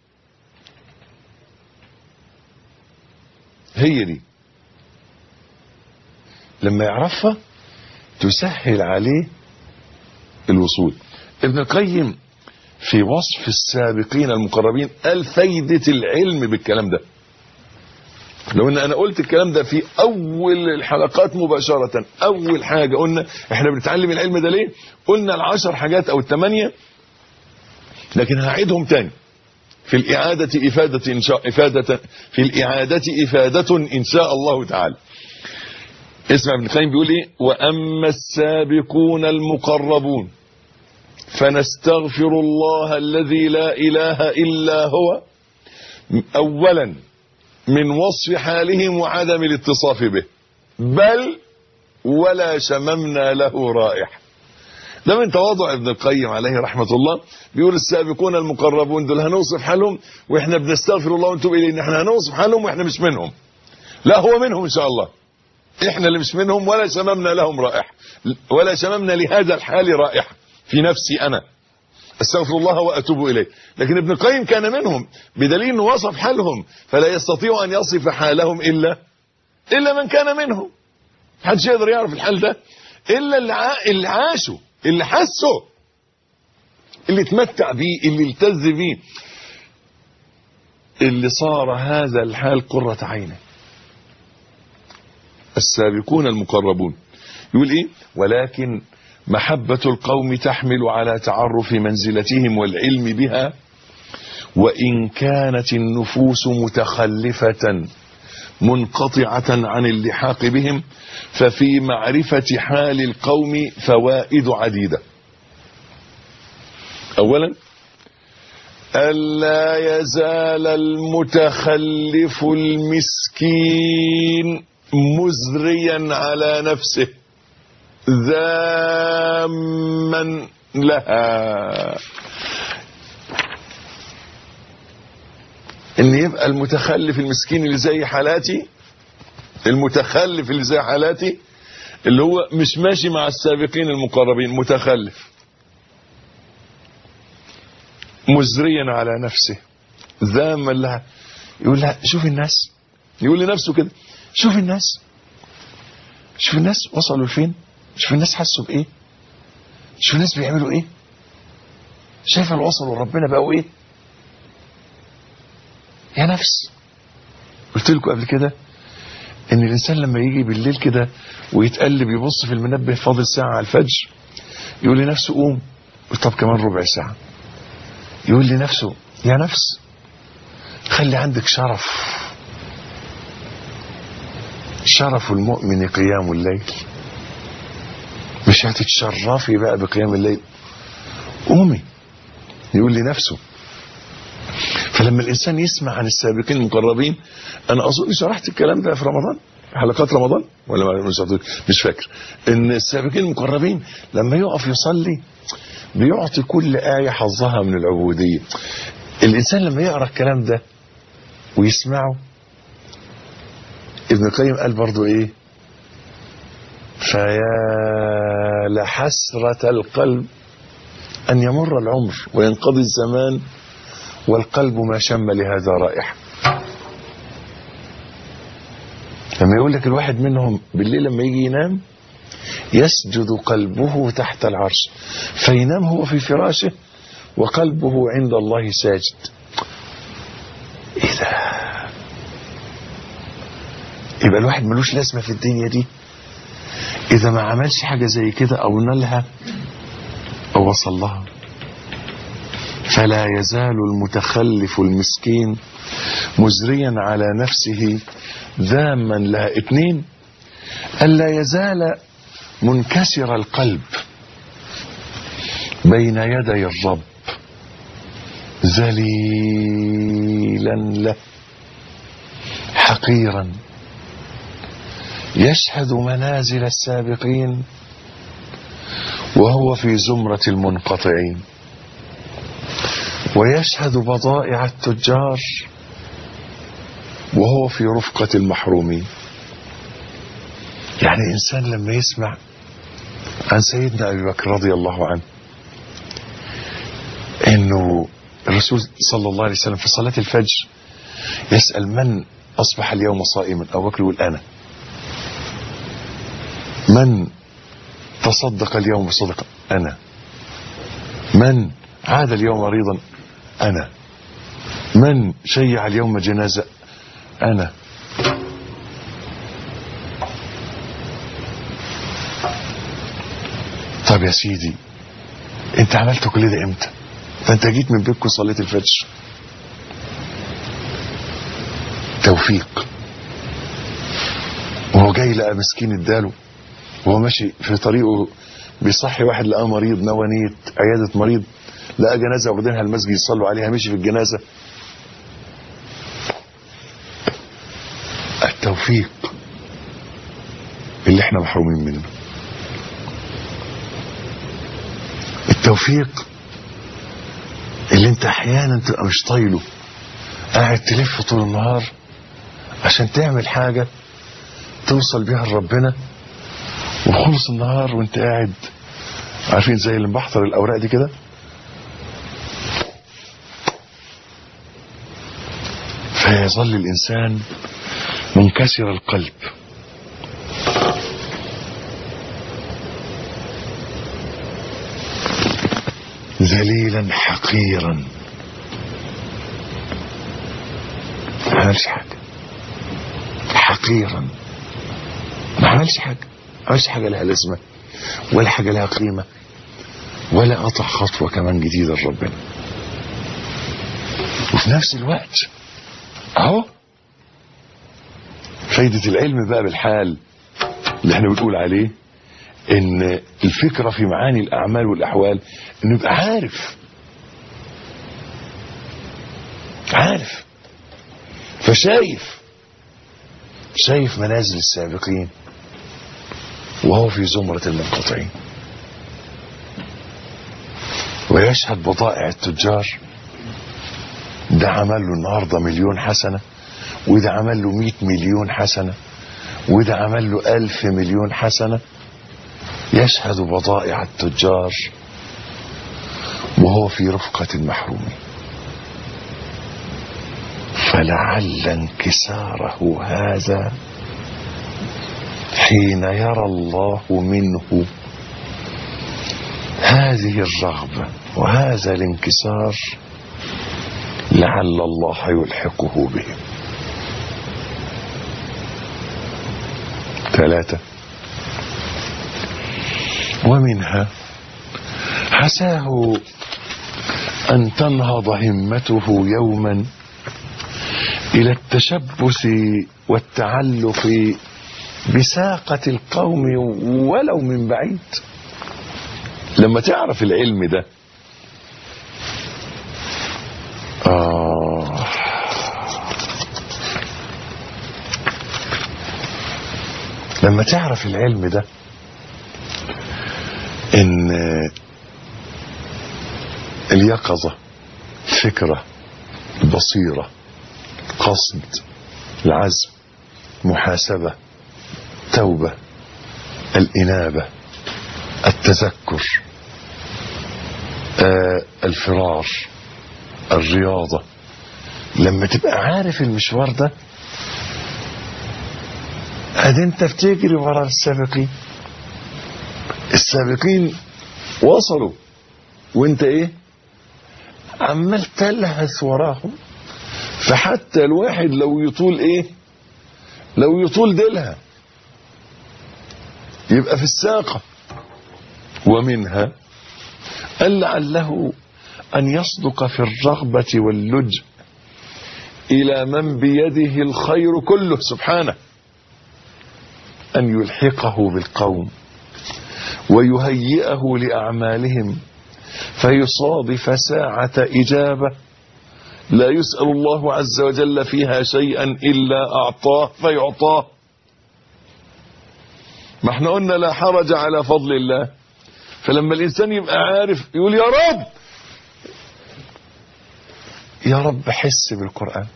هي دي لما يعرفها تسهل عليه الوصول. ابن القيم في وصف السابقين المقربين قال فايدة العلم بالكلام ده. لو ان انا قلت الكلام ده في اول الحلقات مباشرة، اول حاجة قلنا احنا بنتعلم العلم ده ليه، قلنا 10 حاجات او 8، لكن هعيدهم تاني. في الإعادة إفادة إن شاء في الإعادة إفادة إن شاء الله تعالى. اسمع ابن القيم بيقول ايه، واما السابقون المقربون فنستغفر الله الذي لا اله الا هو اولا من وصف حالهم وعدم الاتصاف به، بل ولا شممنا له رائحة. ده من تواضع ابن القيم عليه رحمة الله. بيقول السابقون المقربون دول هنوصف حالهم واحنا بنستغفر الله ونتوب اليه، ان احنا هنوصف حالهم واحنا مش منهم، لا هو منهم ان شاء الله، احنا اللي مش منهم، ولا شممنا لهم رائحة، ولا شممنا لهذا الحال رائحة في نفسي انا، استغفر الله واتوب اليه. لكن ابن القيم كان منهم بدليل انه وصف حالهم، فلا يستطيع ان يصف حالهم الا من كان منهم. محدش يقدر يعرف الحال ده الا اللي عاشوا، اللي حسوا، اللي اتمتع بيه، اللي التز بيه، اللي صار هذا الحال قرة عينه. السابقون المقربون يقول ايه، ولكن محبة القوم تحمل على تعرف منزلتهم والعلم بها، وإن كانت النفوس متخلفة منقطعة عن اللحاق بهم، ففي معرفة حال القوم فوائد عديدة. أولا، ألا يزال المتخلف المسكين مزريا على نفسه ذاما لها. ان يبقى المتخلف المسكين اللي زي حالاتي، المتخلف اللي زي حالاتي اللي هو مش ماشي مع السابقين المقربين، متخلف مزريا على نفسه ذاما لها. يقول لها شوف الناس، يقول لنفسه كده شوف الناس، شوف الناس وصلوا لفين، شوف الناس حسوا بايه، شوف الناس بيعملوا ايه، شايف اللي وصلوا لربنا بقوا ايه. يا نفس. قلت لكم قبل كده ان الانسان لما يجي بالليل كده ويتقلب يبص في المنبه فاضل ساعة على الفجر، يقول لنفسه قوم، طب كمان ربع ساعة. يقول لنفسه يا نفس خلي عندك شرف، شرف المؤمن قيام الليل، مش هتتشرفي بقى بقيام الليل، قومي. يقول لنفسه. فلما الانسان يسمع عن السابقين المقربين، انا اظن شرحت الكلام ده في رمضان، حلقات رمضان ولا مش فاكر، ان السابقين المقربين لما يقف يصلي بيعطي كل آية حظها من العبودية. الانسان لما يقرأ الكلام ده ويسمعه، ابن القيم قال برضو ايه؟ فيا لحسرة القلب ان يمر العمر وينقضي الزمان والقلب ما شم لهذا رائحة. لما يقول لك الواحد منهم بالليل لما يجي ينام يسجد قلبه تحت العرش، فينام هو في فراشه وقلبه عند الله ساجد. ايه ده؟ يبقى الواحد ملوش لازمة في الدنيا دي اذا ما عملش حاجة زي كده او نالها او وصل لها. فلا يزال المتخلف المسكين مزريا على نفسه ذاما لها. 2، ألا يزال منكسر القلب بين يدي الرب ذليلا له حقيرا، يشهد منازل السابقين وهو في زمرة المنقطعين، ويشهد بضائع التجار وهو في رفقة المحرومين. يعني إنسان لما يسمع عن سيدنا أبي بكر رضي الله عنه إنه الرسول صلى الله عليه وسلم في صلاة الفجر يسأل من أصبح اليوم صائما، أبو بكر يقول أنا. من تصدق اليوم بصدقة، أنا. من عاد اليوم مريضا، أنا. من شيع اليوم جنازة، أنا. طب يا سيدي انت عملت كل ده امتى؟ فانت جيت من بيتكم صليت الفجر. توفيق. وهو جاي لقى مسكين اداله، وهو ماشي في طريقه بيصحي واحد لقى مريض، نوى نية عيادة مريض، لقى جنازة واخدينها المسجد يصلوا عليها، مشي في الجنازة. التوفيق اللي احنا محرومين منه. التوفيق اللي انت احيانا تبقى مش طايله، قاعد تلف طول النهار عشان تعمل حاجة توصل بيها لربنا، وخلص النهار وانت قاعد عارفين زي اللي مبحثر الاوراق دي كده. فيظل الانسان منكسر القلب ذليلا حقيرا، ما عملش حاجة. حقيرا ما عملش حاجة، ما عملش حاجة لها لازمة ولا حاجة لها قيمة، ولا قطع خطوة كمان جديدة لربنا. وفي نفس الوقت اهو فايدة العلم بقى بالحال اللي احنا بنقول عليه، ان الفكرة في معاني الاعمال والاحوال انه يبقى عارف شايف منازل السابقين وهو في زمرة المنقطعين، ويشهد بضائع التجار. ده عمل له النهاردة 1,000,000 حسنة، وده عمل له 100 مليون حسنة، وده عمل له 1000 مليون حسنة. يشهد بضائع التجار وهو في رفقة المحرومين. فلعل انكساره هذا حين يرى الله منه هذه الرغبة وهذا الانكسار لعل الله يلحقه بهم. 3 ومنها عساه أن تنهض همته يوما إلى التشبث والتعلق بساقة القوم ولو من بعيد. لما تعرف العلم ده لما تعرف العلم ده ان اليقظة، الفكرة، البصيرة، القصد، العزم، محاسبة، توبة، الإنابة، التذكر، الفرار، الرياضة. لما تبقى عارف المشوار ده انت بتجري ورا السابقين وصلوا وانت ايه عمال تلهث وراهم. فحتى الواحد لو يطول ديلها يبقى في الساقة. ومنها أن لعله أن يصدق في الرغبة واللجء إلى من بيده الخير كله سبحانه، أن يلحقه بالقوم ويهيئه لأعمالهم فيصادف ساعة إجابة لا يسأل الله عز وجل فيها شيئا إلا أعطاه فيعطاه. ما احنا قلنا لا حرج على فضل الله. فلما الإنسان يبقى عارف يقول يا رب حس بالقرآن،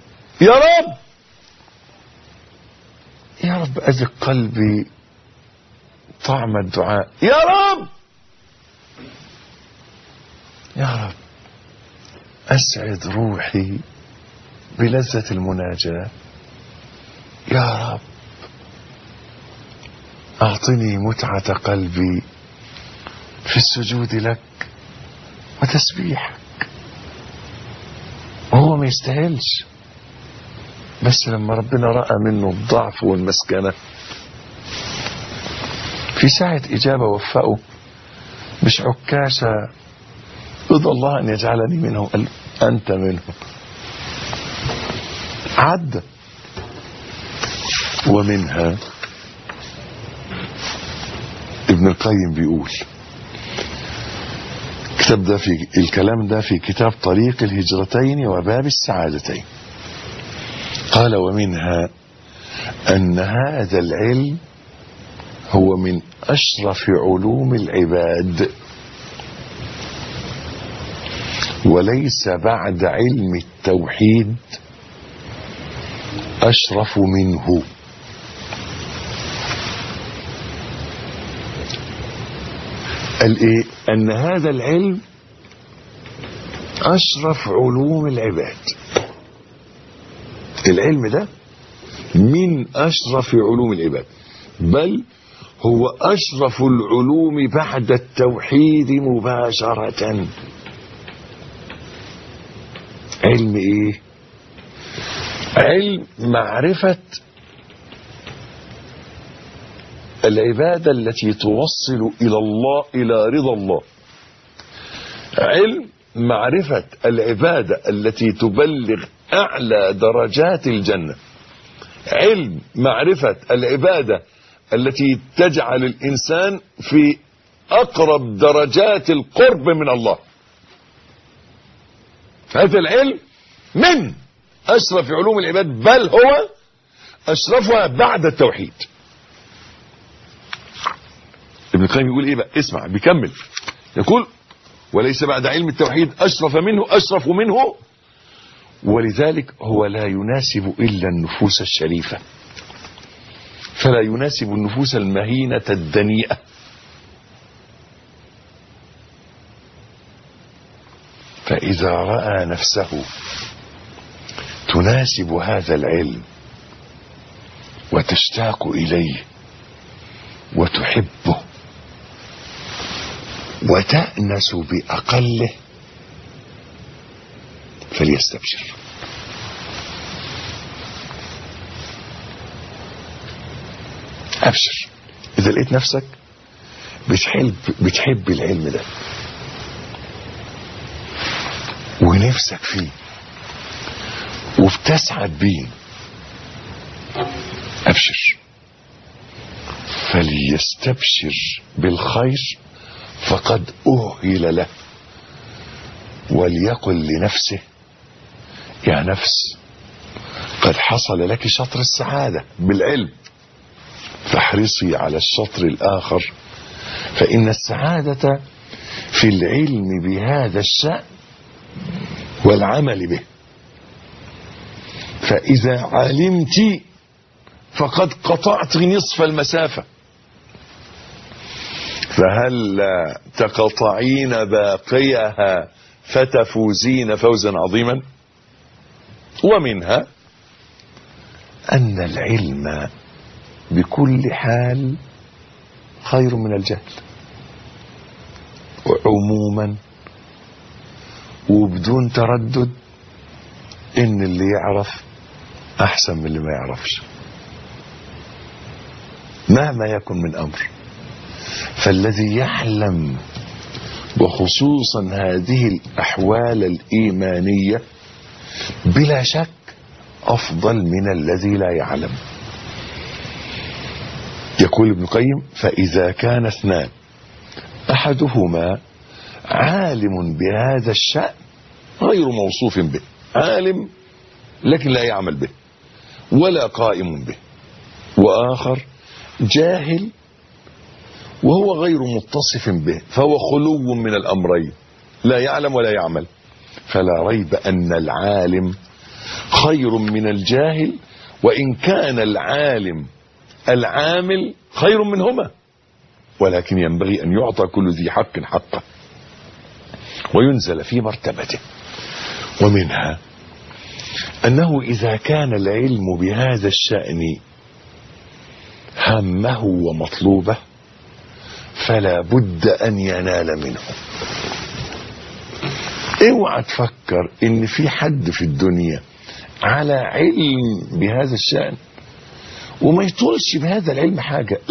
يا رب أذق قلبي طعم الدعاء، يا رب أسعد روحي بلذة المناجاة، يا رب أعطني متعة قلبي في السجود لك وتسبيحك. وهو ما يستاهلش، بس لما ربنا رأى منه الضعف والمسكنة في ساعة إجابة وفقه. مش عكاشة رضى الله أن يجعلني منهم، قال أنت منهم، عد. ومنها ابن القيم بيقول الكلام ده في كتاب طريق الهجرتين وباب السعادتين. قال ومنها أن هذا العلم هو من أشرف علوم العباد، وليس بعد علم التوحيد أشرف منه. قال إيه؟ أن هذا العلم أشرف علوم العباد. العلم ده من أشرف علوم العباد، بل هو أشرف العلوم بعد التوحيد مباشرة. علم إيه؟ علم معرفة العبادة التي توصل إلى الله، إلى رضا الله. علم معرفة العبادة التي تبلغ أعلى درجات الجنة. علم معرفة العبادة التي تجعل الإنسان في أقرب درجات القرب من الله. هذا العلم من أشرف علوم العباد، بل هو أشرفها بعد التوحيد. ابن القيم يقول إيه بقى؟ اسمع بيكمل يقول وليس بعد علم التوحيد أشرف منه، ولذلك هو لا يناسب إلا النفوس الشريفة، فلا يناسب النفوس المهينة الدنيئة. فإذا رأى نفسه تناسب هذا العلم وتشتاق إليه وتحبه وتأنس بأقله، فليستبشر. ابشر اذا لقيت نفسك بتحب العلم ده ونفسك فيه وبتسعد بيه، ابشر. فليستبشر بالخير فقد أهل له، وليقل لنفسه يا نفس قد حصل لك شطر السعادة بالعلم، فاحرصي على الشطر الآخر، فإن السعادة في العلم بهذا الشأن والعمل به. فإذا علمت فقد قطعت نصف المسافة، فهل تقطعين باقيها فتفوزين فوزا عظيما؟ ومنها أن العلم بكل حال خير من الجهل، وعموما وبدون تردد إن اللي يعرف أحسن من اللي ما يعرفش مهما يكن من أمر. فالذي يعلم وخصوصا هذه الأحوال الإيمانية بلا شك أفضل من الذي لا يعلم. يقول ابن القيم: فإذا كان اثنان أحدهما عالم بهذا الشأن غير موصوف به، عالم لكن لا يعمل به ولا قائم به، وآخر جاهل وهو غير متصف به، فهو خلو من الأمرين، لا يعلم ولا يعمل، فلا ريب أن العالم خير من الجاهل، وإن كان العالم العامل خير منهما، ولكن ينبغي أن يعطى كل ذي حق حقه وينزل في مرتبته. ومنها أنه إذا كان العلم بهذا الشأن همه ومطلوبه فلا بد أن ينال منه. اوعى تفكر ان في حد في الدنيا على علم بهذا الشأن وما يطولش بهذا العلم حاجة.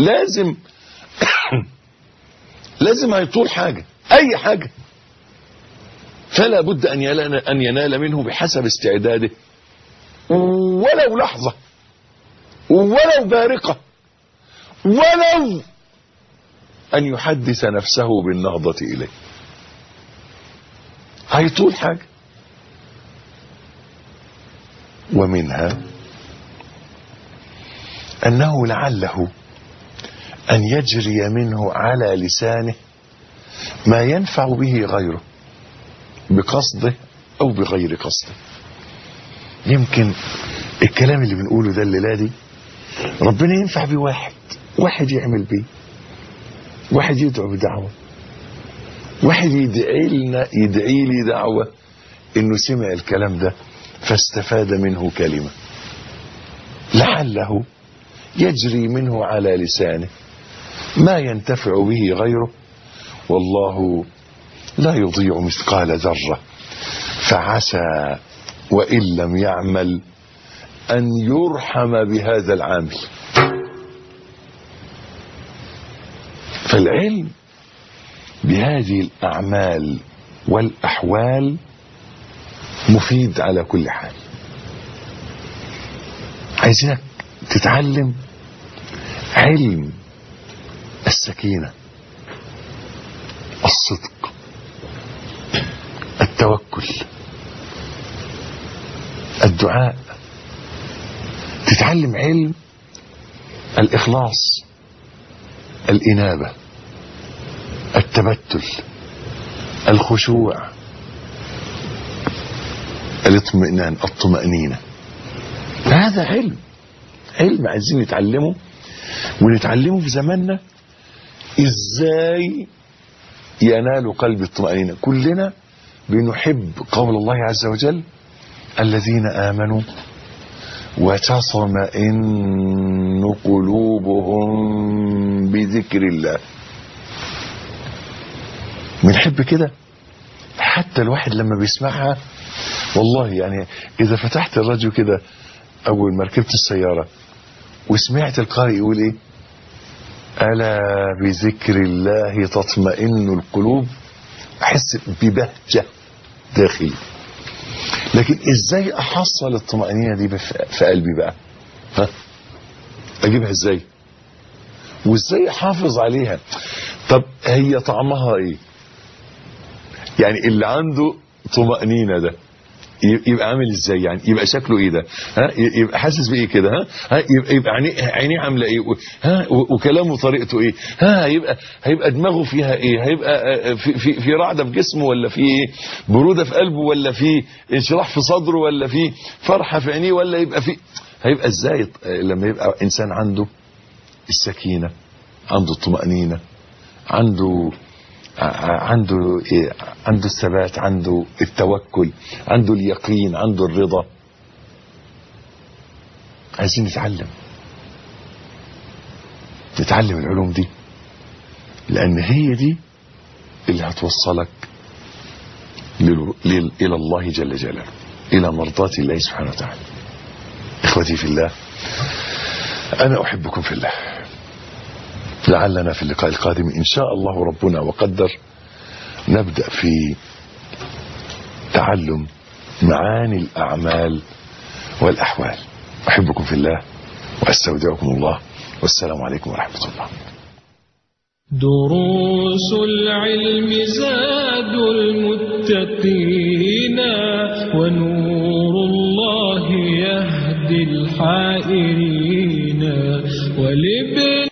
لازم هيطول حاجة، اي حاجة، فلا بد ان ينال منه بحسب استعداده، ولو لحظة، ولو بارقة، ولو أن يحدث نفسه بالنهضة إليه، هيطول حاجة. ومنها أنه لعله أن يجري منه على لسانه ما ينفع به غيره بقصده أو بغير قصده. يمكن الكلام اللي بنقوله ده الليلة دي ربنا ينفع بيه واحد يعمل بيه، واحد يدعو بدعوة، واحد يدعي لي دعوة انه سمع الكلام ده فاستفاد منه كلمة، لعله يجري منه على لسانه ما ينتفع به غيره، والله لا يضيع مثقال ذرة، فعسى وإن لم يعمل أن يرحم بهذا العامل. فالعلم بهذه الأعمال والأحوال مفيد على كل حال. عايزينك تتعلم علم السكينة، الصدق، التوكل، الدعاء، تتعلم علم الإخلاص، الإنابة، التبتل، الخشوع، الاطمئنان، الطمأنينة. هذا علم عايزين نتعلمه، ونتعلمه في زماننا ازاي ينال قلب الطمأنينة. كلنا بنحب قول الله عز وجل: الذين آمنوا وتطمئن قلوبهم بذكر الله. بنحب كده، حتى الواحد لما بيسمعها والله يعني إذا فتحت الراديو كده أول ما ركبت السيارة وسمعت القارئ يقول إيه: ألا بذكر الله تطمئن القلوب، أحس ببهجة داخلي. لكن إزاي أحصل الطمأنينة دي في قلبي بقى؟ ها؟ أجيبها إزاي؟ وإزاي أحافظ عليها؟ طب هي طعمها إيه؟ يعني اللي عنده طمأنينة ده يبقى عامل ازاي؟ يعني يبقى شكله ايه ده؟ ها؟ يبقى حاسس بايه كده؟ ها؟ يبقى عينيه عامله ايه؟ ها؟ وكلامه طريقته ايه؟ ها؟ هيبقى دماغه فيها ايه؟ هيبقى في رعده في جسمه، ولا في ايه؟ بروده في قلبه، ولا في انشراح في صدره، ولا في فرحه في عينيه، ولا هيبقى ازاي لما يبقى انسان عنده السكينه، عنده الطمأنينة، عنده الثبات، عنده التوكل، عنده اليقين، عنده الرضا. عايزين نتعلم العلوم دي، لأن هي دي اللي هتوصلك إلى الله جل جلاله، إلى مرضاة الله سبحانه وتعالى. إخوتي في الله، أنا أحبكم في الله. لعلنا في اللقاء القادم إن شاء الله ربنا وقدر نبدأ في تعلم معاني الأعمال والأحوال. أحبكم في الله وأستودعكم الله، والسلام عليكم ورحمة الله. دروس العلم زاد المتقين، ونور الله يهدي الحائرين.